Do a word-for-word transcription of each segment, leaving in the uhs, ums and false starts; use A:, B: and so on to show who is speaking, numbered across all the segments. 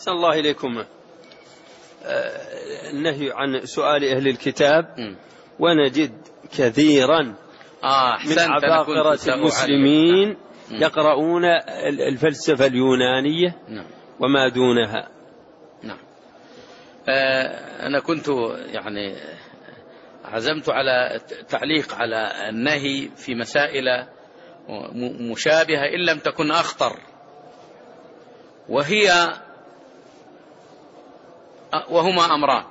A: أحسن الله إليكم. النهي عن سؤال أهل الكتاب م. ونجد كثيرا
B: آه
A: من عباقرة المسلمين يقرؤون الفلسفة اليونانية نعم. وما دونها.
B: نعم. آه أنا كنت يعني عزمت على تعليق على النهي في مسائل مشابهة إن لم تكن أخطر، وهي وهما أمران.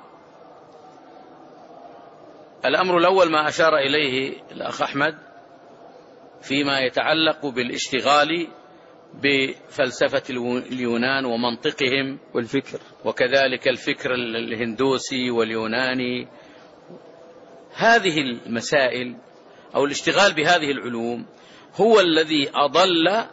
B: الأمر الأول ما أشار إليه الأخ أحمد فيما يتعلق بالاشتغال بفلسفة اليونان ومنطقهم
A: والفكر،
B: وكذلك الفكر الهندوسي واليوناني. هذه المسائل أو الاشتغال بهذه العلوم هو الذي أضل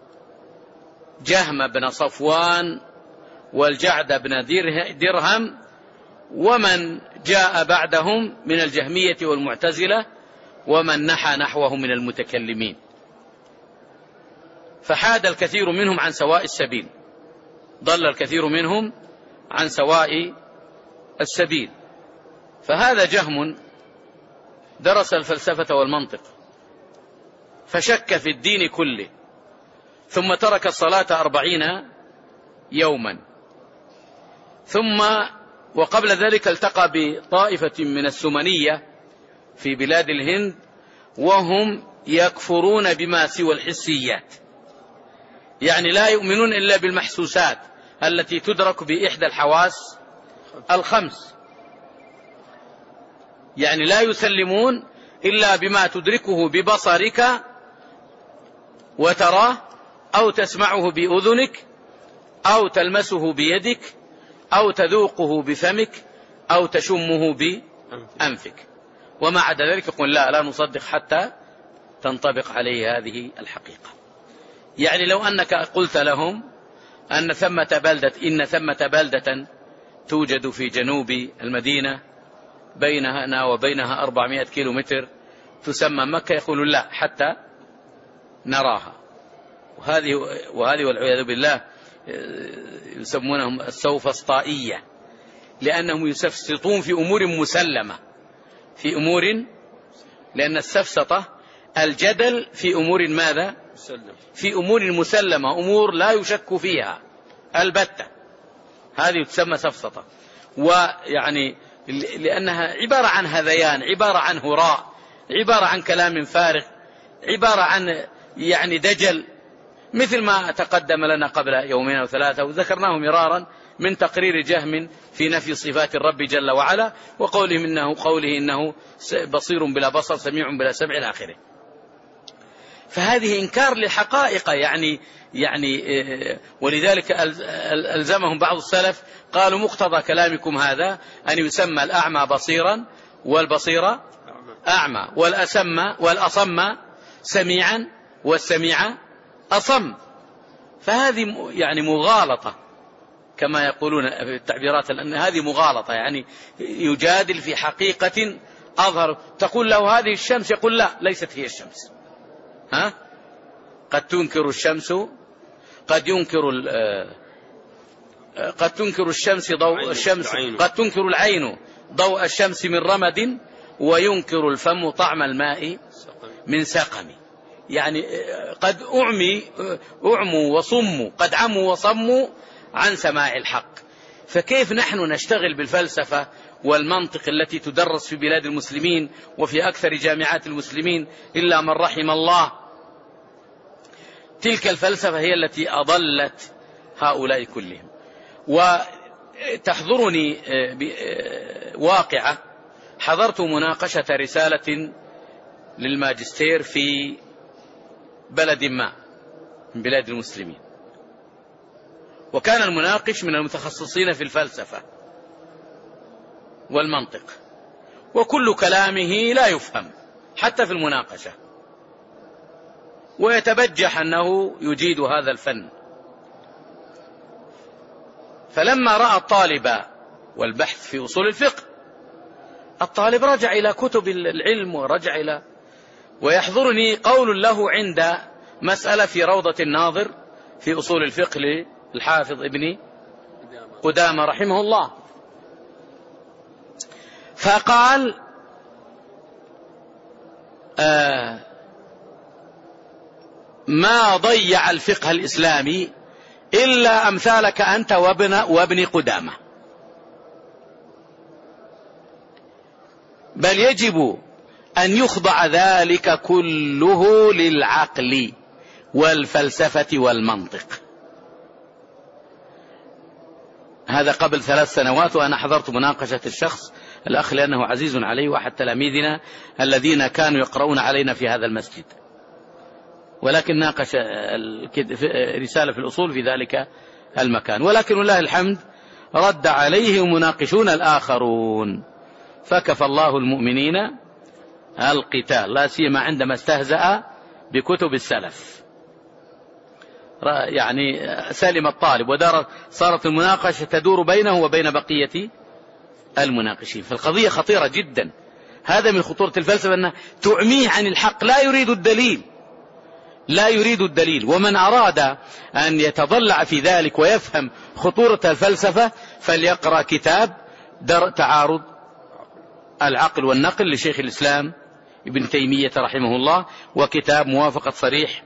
B: جهم بن صفوان والجعد بن درهم ومن جاء بعدهم من الجهمية والمعتزلة ومن نحى نحوهم من المتكلمين، فحاد الكثير منهم عن سواء السبيل، ضل الكثير منهم عن سواء السبيل. فهذا جهم درس الفلسفة والمنطق فشك في الدين كله، ثم ترك الصلاة أربعين يوما، ثم وقبل ذلك التقى بطائفة من السمنية في بلاد الهند وهم يكفرون بما سوى الحسيات، يعني لا يؤمنون إلا بالمحسوسات التي تدرك بإحدى الحواس الخمس، يعني لا يسلمون إلا بما تدركه ببصرك وتراه أو تسمعه بأذنك أو تلمسه بيدك أو تذوقه بفمك أو تشمه بأنفك، وما عدا ذلك يقول لا لا نصدق حتى تنطبق عليه هذه الحقيقة. يعني لو أنك قلت لهم أن ثمة بلدة إن ثمة بلدة توجد في جنوب المدينة بينها وبينها أربعمائة كيلو متر تسمى مكة، يقولون لا حتى نراها. وهذه وهذه والعياذ بالله يسمونهم السوفسطائية، لأنهم يسفسطون في أمور مسلمة، في أمور، لأن السفسطة الجدل في أمور ماذا؟ في أمور مسلمة، أمور لا يشك فيها البتة، هذه تسمى سفسطة. ويعني لأنها عبارة عن هذيان، عبارة عن هراء، عبارة عن كلام فارغ، عبارة عن يعني دجل، مثل ما تقدم لنا قبل يومين أو ثلاثة وذكرناه مرارا من تقرير جهم في نفي صفات الرب جل وعلا، وقوله إنه, قوله إنه بصير بلا بصر سميع بلا سمع إلى آخره. فهذه إنكار للحقائق، يعني يعني ولذلك ألزمهم بعض السلف قالوا مقتضى كلامكم هذا أن يسمى الأعمى بصيرا والبصير أعمى والأسم والأصم سميعا والسميع أصم. فهذه يعني مغالطة كما يقولون في التعبيرات، لأن هذه مغالطة، يعني يجادل في حقيقة أظهر. تقول له هذه الشمس يقول لا ليست هي الشمس. ها؟ قد تنكر الشمس قد ينكر قد تنكر الشمس ضوء الشمس قد تنكر العين ضوء الشمس من رمد وينكر الفم طعم الماء من سقم. يعني قد أعمي أعموا وصموا، قد عموا وصموا عن سماع الحق. فكيف نحن نشتغل بالفلسفة والمنطق التي تدرس في بلاد المسلمين وفي أكثر جامعات المسلمين إلا من رحم الله؟ تلك الفلسفة هي التي أضلت هؤلاء كلهم. وتحضرني واقعة، حضرت مناقشة رسالة للماجستير في بلد ما من بلاد المسلمين، وكان المناقش من المتخصصين في الفلسفة والمنطق، وكل كلامه لا يفهم حتى في المناقشة، ويتبجح أنه يجيد هذا الفن. فلما رأى الطالب والبحث في أصول الفقه، الطالب رجع إلى كتب العلم ورجع إلى، ويحضرني قول له عند مسألة في روضة الناظر في أصول الفقه للحافظ ابن قدامة رحمه الله، فقال آه ما ضيع الفقه الإسلامي إلا أمثالك أنت وابن, وابن قدامة، بل يجب أن يخضع ذلك كله للعقل والفلسفة والمنطق. هذا قبل ثلاث سنوات، وأنا حضرت مناقشة الشخص الأخ لأنه عزيز علي وأحد تلاميذنا الذين كانوا يقرؤون علينا في هذا المسجد، ولكن ناقش رسالة في الأصول في ذلك المكان، ولكن والله الحمد رد عليه مناقشون الآخرون، فكفى الله المؤمنين القتال، لا سيما عندما استهزأ بكتب السلف، يعني سلم الطالب، ودار صارت المناقشة تدور بينه وبين بقية المناقشين. فالقضية خطيرة جدا، هذا من خطورة الفلسفة أنها تعميه عن الحق، لا يريد الدليل لا يريد الدليل ومن أراد أن يتضلع في ذلك ويفهم خطورة الفلسفة فليقرأ كتاب در تعارض العقل والنقل لشيخ الإسلام ابن تيمية رحمه الله، وكتاب موافقة صريح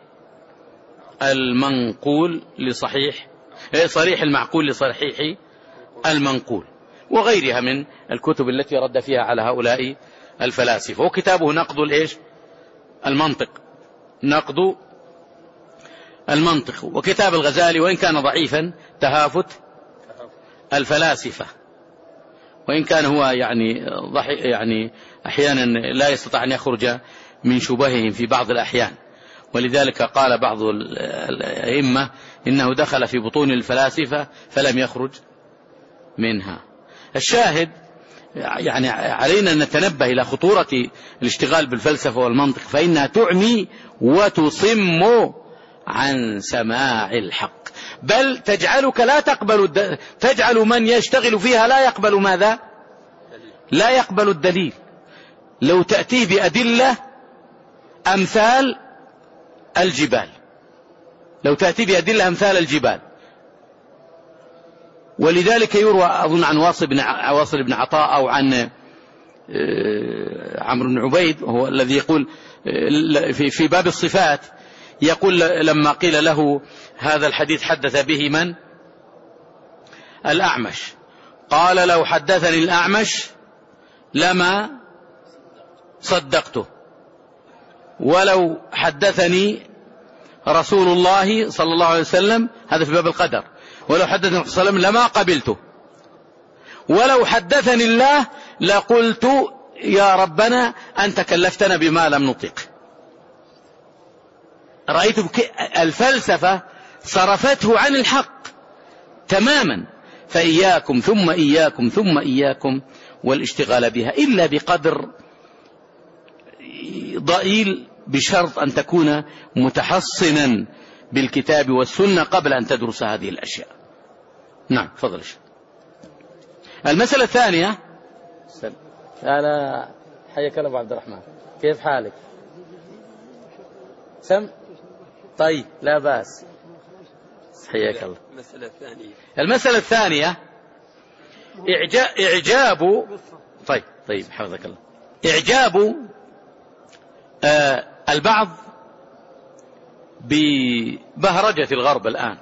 B: المنقول لصحيح صريح المعقول لصحيح المنقول، وغيرها من الكتب التي رد فيها على هؤلاء الفلاسفة. وكتابه نقد الإيش المنطق نقد المنطق، وكتاب الغزالي وإن كان ضعيفا تهافت الفلاسفة، وإن كان هو يعني ضحي يعني أحيانا لا يستطيع أن يخرج من شبههم في بعض الأحيان، ولذلك قال بعض الأئمة إنه دخل في بطون الفلاسفة فلم يخرج منها. الشاهد يعني علينا أن نتنبه إلى خطورة الاشتغال بالفلسفة والمنطق، فإنها تعمي وتصم عن سماع الحق، بل تجعلك لا تقبل الد... تجعل من يشتغل فيها لا يقبل ماذا؟ لا يقبل الدليل. لو تأتي بأدلة أمثال الجبال لو تأتي بأدلة أمثال الجبال ولذلك يروى أظن عن واصل بن واصل بن عطاء أو عن عمرو بن عبيد هو الذي يقول في باب الصفات، يقول لما قيل له هذا الحديث حدث به من؟ الأعمش، قال لو حدثني الأعمش لما صدقته، ولو حدثني رسول الله صلى الله عليه وسلم، هذا في باب القدر، ولو حدثني رسول الله صلى الله عليه وسلم لما قبلته، ولو حدثني الله لقلت يا ربنا أنت كلفتنا بما لم نطق. رأيت الفلسفة صرفته عن الحق تماما، فإياكم ثم إياكم ثم إياكم والاشتغال بها إلا بقدر ضئيل، بشرط أن تكون متحصنا بالكتاب والسنة قبل أن تدرس هذه الأشياء. نعم تفضل. المسألة الثانية. أنا حياك الله أبو عبد الرحمن، كيف حالك؟ سم طيب لا بأس، حياك الله.
A: المسألة الثانية
B: المسألة الثانية إعجاب طيب طيب حفظك الله إعجاب آه البعض ببهرجة الغرب الآن،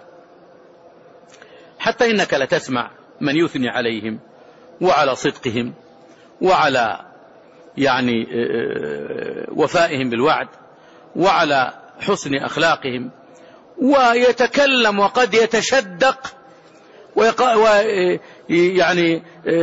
B: حتى إنك لتسمع من يثني عليهم وعلى صدقهم وعلى يعني وفائهم بالوعد وعلى حسن أخلاقهم، ويتكلم وقد يتشدق ويعني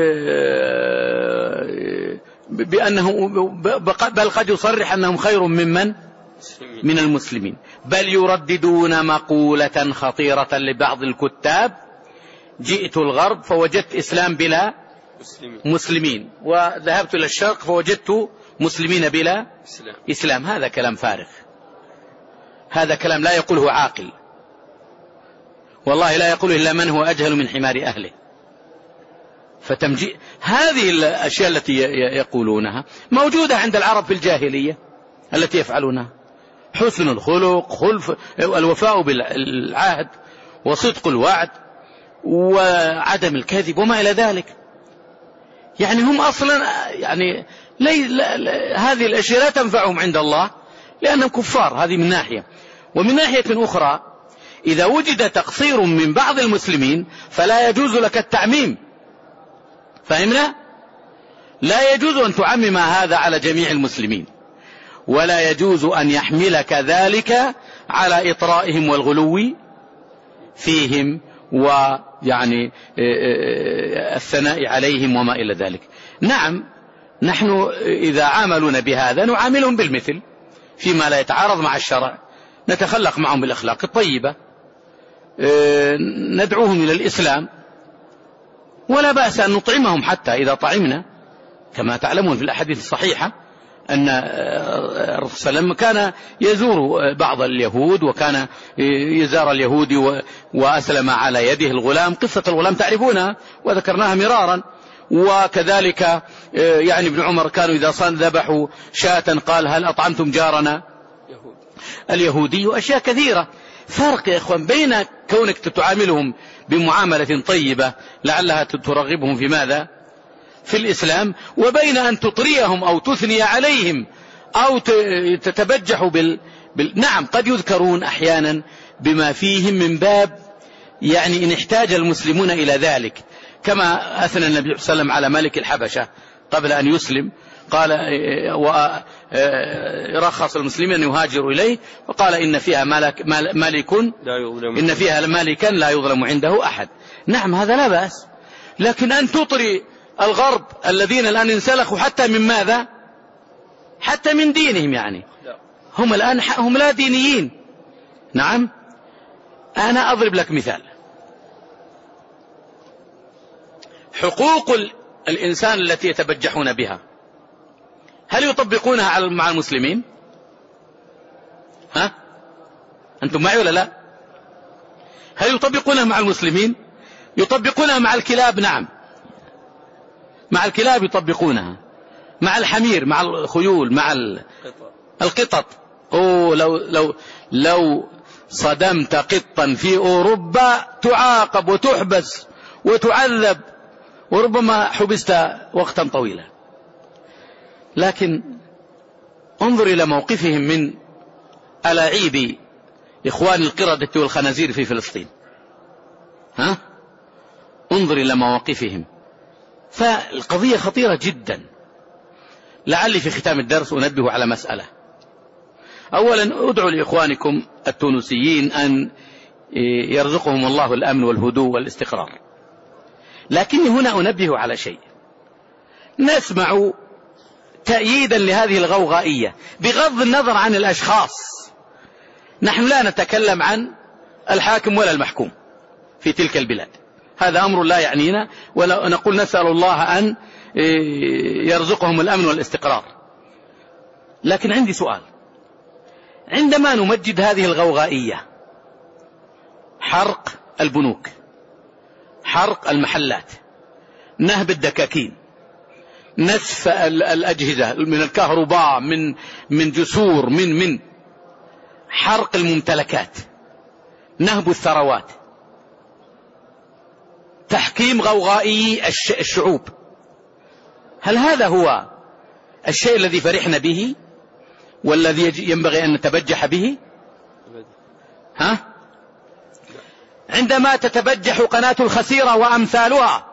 B: بأنه بل قد يصرح أنهم خير ممن من المسلمين، بل يرددون مقولة خطيرة لبعض الكتاب: جئت الغرب فوجدت إسلام بلا مسلمين، وذهبت إلى الشرق فوجدت مسلمين بلا إسلام. هذا كلام فارغ، هذا كلام لا يقوله عاقل، والله لا يقوله إلا من هو أجهل من حمار أهله. فتمجيء هذه الأشياء التي يقولونها موجودة عند العرب في الجاهلية التي يفعلونها: حسن الخلق، خلف الوفاء بالعهد، وصدق الوعد، وعدم الكذب وما إلى ذلك. يعني هم أصلا يعني لي لا لا هذه الأشياء لا تنفعهم عند الله لأنهم كفار، هذه من ناحية. ومن ناحية أخرى إذا وجد تقصير من بعض المسلمين فلا يجوز لك التعميم، فهمنا؟ لا يجوز أن تعمم هذا على جميع المسلمين، ولا يجوز أن يحملك ذلك على إطرائهم والغلو فيهم ويعني الثناء عليهم وما إلى ذلك. نعم نحن إذا عاملون بهذا نعاملهم بالمثل فيما لا يتعارض مع الشرع، نتخلق معهم بالأخلاق الطيبة، ندعوهم إلى الإسلام، ولا بأس أن نطعمهم حتى إذا طعمنا، كما تعلمون في الأحاديث الصحيحة أن الرسول صلى الله عليه وسلم كان يزور بعض اليهود، وكان يزار اليهودي وأسلم على يده الغلام، قصة الغلام تعرفونها وذكرناها مرارا. وكذلك يعني ابن عمر كانوا إذا صان ذبحوا شاة قال هل أطعمتم جارنا اليهودي، وأشياء كثيرة. فرق يا إخوان بين كونك تعاملهم بمعاملة طيبة لعلها ترغبهم في ماذا؟ في الإسلام، وبين أن تطريهم أو تثني عليهم أو تتبجح بال... بال... نعم قد يذكرون أحيانا بما فيهم من باب يعني إن احتاج المسلمون إلى ذلك، كما أثنى النبي صلى الله عليه وسلم على ملك الحبشة قبل أن يسلم، قال ورخص المسلمين أن يهاجروا إليه، وقال إن فيها ملك, ملك إن فيها ملكا لا يظلم عنده أحد. نعم هذا لا بأس، لكن أن تطري الغرب الذين الآن انسلخوا حتى من ماذا؟ حتى من دينهم، يعني هم الآن هم لا دينيين. نعم أنا أضرب لك مثال، حقوق الإنسان التي يتبجحون بها هل يطبقونها مع المسلمين؟ ها أنتم معي ولا لا؟ هل يطبقونها مع المسلمين؟ يطبقونها مع الكلاب، نعم مع الكلاب يطبقونها، مع الحمير، مع الخيول، مع القطط. أوه لو, لو, لو صدمت قطا في أوروبا تعاقب وتحبس وتعذب، وربما حبست وقتا طويلا. لكن انظر إلى موقفهم من ألاعيب إخوان القردة والخنازير في فلسطين، ها انظر إلى مواقفهم. فالقضية خطيرة جدا. لعلي في ختام الدرس أنبه على مسألة. أولا أدعو لإخوانكم التونسيين أن يرزقهم الله الأمن والهدوء والاستقرار، لكني هنا أنبه على شيء. نسمع تأييدا لهذه الغوغائية بغض النظر عن الأشخاص، نحن لا نتكلم عن الحاكم ولا المحكوم في تلك البلاد، هذا أمر لا يعنينا، ولا نقول نسأل الله أن يرزقهم الأمن والاستقرار. لكن عندي سؤال، عندما نمجد هذه الغوغائية، حرق البنوك، حرق المحلات، نهب الدكاكين، نسف الأجهزة من الكهرباء، من من جسور، من من حرق الممتلكات، نهب الثروات، تحكيم غوغائي الشعوب، هل هذا هو الشيء الذي فرحنا به والذي ينبغي أن نتبجح به؟ ها؟ عندما تتبجح قناة الخسيرة وأمثالها،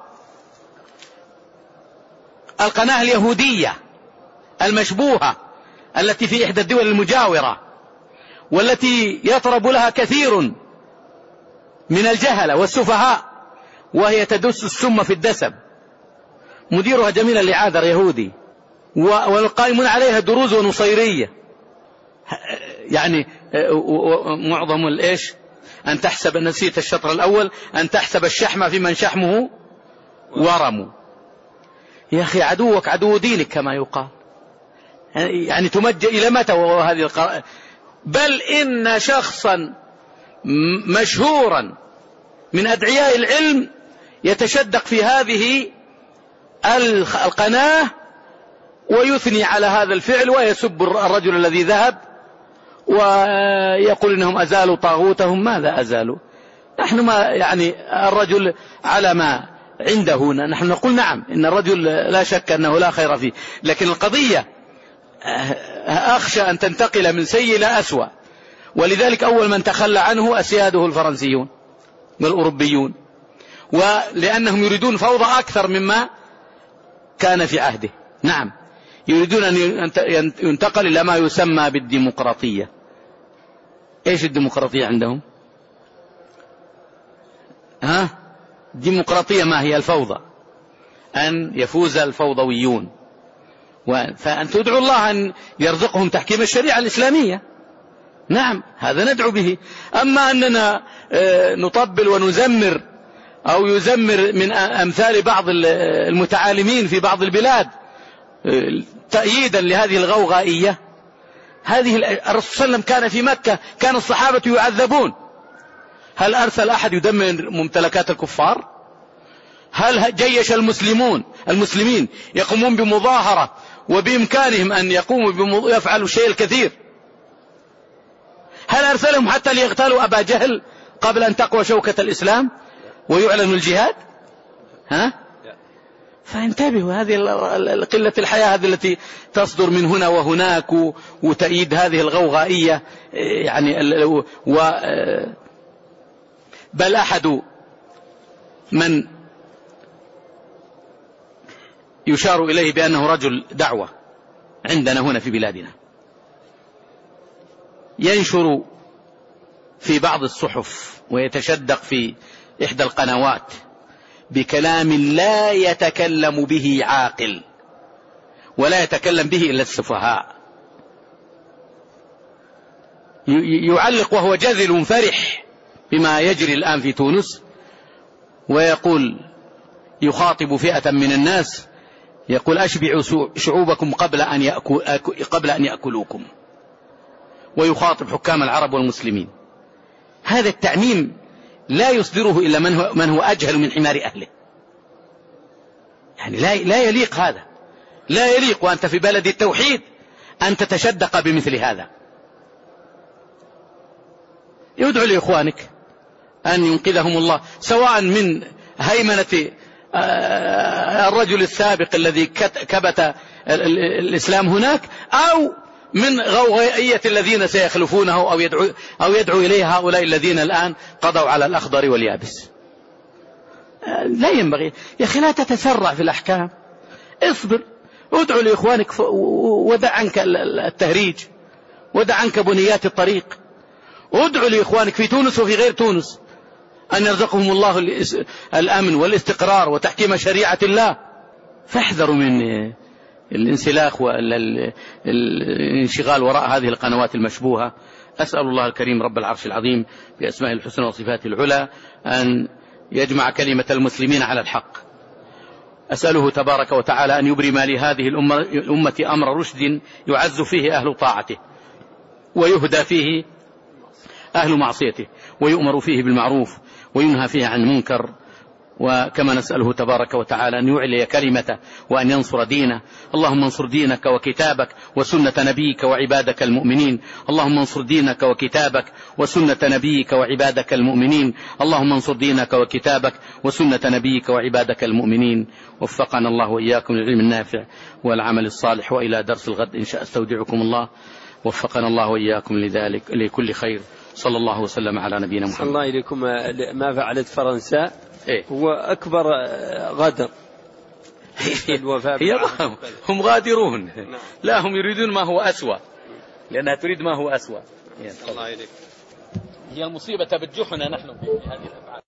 B: القناة اليهودية المشبوهة التي في إحدى الدول المجاورة، والتي يطرب لها كثير من الجهلة والسفهاء، وهي تدس السم في الدسم، مديرها جميل الإعاذر يهودي، والقائمون عليها دروز ونصيرية، يعني معظم الإيش أن تحسب، نسيت الشطر الأول، أن تحسب الشحم في من شحمه ورم. يا أخي عدوك عدو دينك كما يقال، يعني تمجد إلى متى وهذه القرآن؟ بل إن شخصا مشهورا من أدعياء العلم يتشدق في هذه القناة ويثني على هذا الفعل ويسب الرجل الذي ذهب ويقول إنهم أزالوا طاغوتهم. ماذا أزالوا؟ نحن ما يعني الرجل على ما عنده، نحن نقول نعم إن الرجل لا شك أنه لا خير فيه، لكن القضية أخشى أن تنتقل من سيء إلى أسوأ. ولذلك أول من تخلى عنه أسياده الفرنسيون والأوروبيون، ولأنهم يريدون فوضى أكثر مما كان في عهده. نعم، يريدون أن ينتقل إلى ما يسمى بالديمقراطية. إيش الديمقراطية عندهم؟ ها؟ الديمقراطية ما هي؟ الفوضى، أن يفوز الفوضويون، فأن تدعو الله أن يرزقهم تحكيم الشريعة الإسلامية. نعم، هذا ندعو به. أما أننا نطبل ونزمر أو يزمر من أمثال بعض المتعالمين في بعض البلاد تأييدا لهذه الغوغائية، هذه الرسول صلى الله عليه وسلم كان في مكة، كان الصحابة يعذبون. هل أرسل أحد يدمر ممتلكات الكفار؟ هل جيش المسلمون المسلمين يقومون بمظاهرة وبإمكانهم أن يقوموا يفعلوا الشيء الكثير؟ هل أرسلهم حتى ليغتالوا أبا جهل قبل أن تقوى شوكة الإسلام ويعلن الجهاد؟ ها؟ فانتبهوا، هذه قلة الحياة هذه التي تصدر من هنا وهناك وتأييد هذه الغوغائية يعني و بل أحد من يشار إليه بأنه رجل دعوة عندنا هنا في بلادنا ينشر في بعض الصحف ويتشدق في إحدى القنوات بكلام لا يتكلم به عاقل ولا يتكلم به إلا السفهاء، يعلق وهو جذل فرح بما يجري الآن في تونس، ويقول يخاطب فئة من الناس يقول أشبعوا شعوبكم قبل أن يأكل قبل أن يأكلوكم، ويخاطب حكام العرب والمسلمين. هذا التعميم لا يصدره إلا من هو, من هو أجهل من حمار أهله. يعني لا, لا يليق هذا، لا يليق وأنت في بلد التوحيد أن تتشدق بمثل هذا. يدعو لإخوانك أن ينقذهم الله، سواء من هيمنة الرجل السابق الذي كبت الإسلام هناك، أو من غوغائية الذين سيخلفونه أو يدعو, أو يدعو إليه هؤلاء الذين الآن قضوا على الأخضر واليابس. لا ينبغي يا أخي، لا تتسرع في الأحكام، اصبر، ادعو لإخوانك ودع عنك التهريج، ودع عنك بنيات الطريق، ادعو لإخوانك في تونس وفي غير تونس أن يرزقهم الله الأمن والاستقرار وتحكيم شريعة الله. فاحذروا من الانسلاخ والانشغال وراء هذه القنوات المشبوهة. أسأل الله الكريم رب العرش العظيم بأسماء الحسنى وصفاته العلى أن يجمع كلمة المسلمين على الحق. أسأله تبارك وتعالى أن يبرم لهذه الأمة أمر رشد يعز فيه أهل طاعته ويهدى فيه أهل معصيته، ويؤمر فيه بالمعروف وينهى فيه عن منكر. وكما نسأله تبارك وتعالى أن يعلي كلمته وأن ينصر دينه. اللهم انصر دينك وكتابك وسنة نبيك وعبادك المؤمنين. اللهم انصر دينك وكتابك وسنة نبيك وعبادك المؤمنين. اللهم انصر دينك وكتابك وسنة نبيك وعبادك المؤمنين. وفقنا الله وإياكم للعلم النافع والعمل الصالح، وإلى درس الغد إن شاء استودعكم الله. وفقنا الله وإياكم لذلك لكل خير. صلى الله وسلم على نبينا محمد.
A: صلى الله إليكم. ما فعلت فرنسا
B: إيه؟
A: هو أكبر غدر.
B: هي هم غادرون، لا هم يريدون ما هو أسوأ، لأنها تريد ما هو أسوأ. الله إليك. هي المصيبة بتجحنا نحن في هذه الأفعال.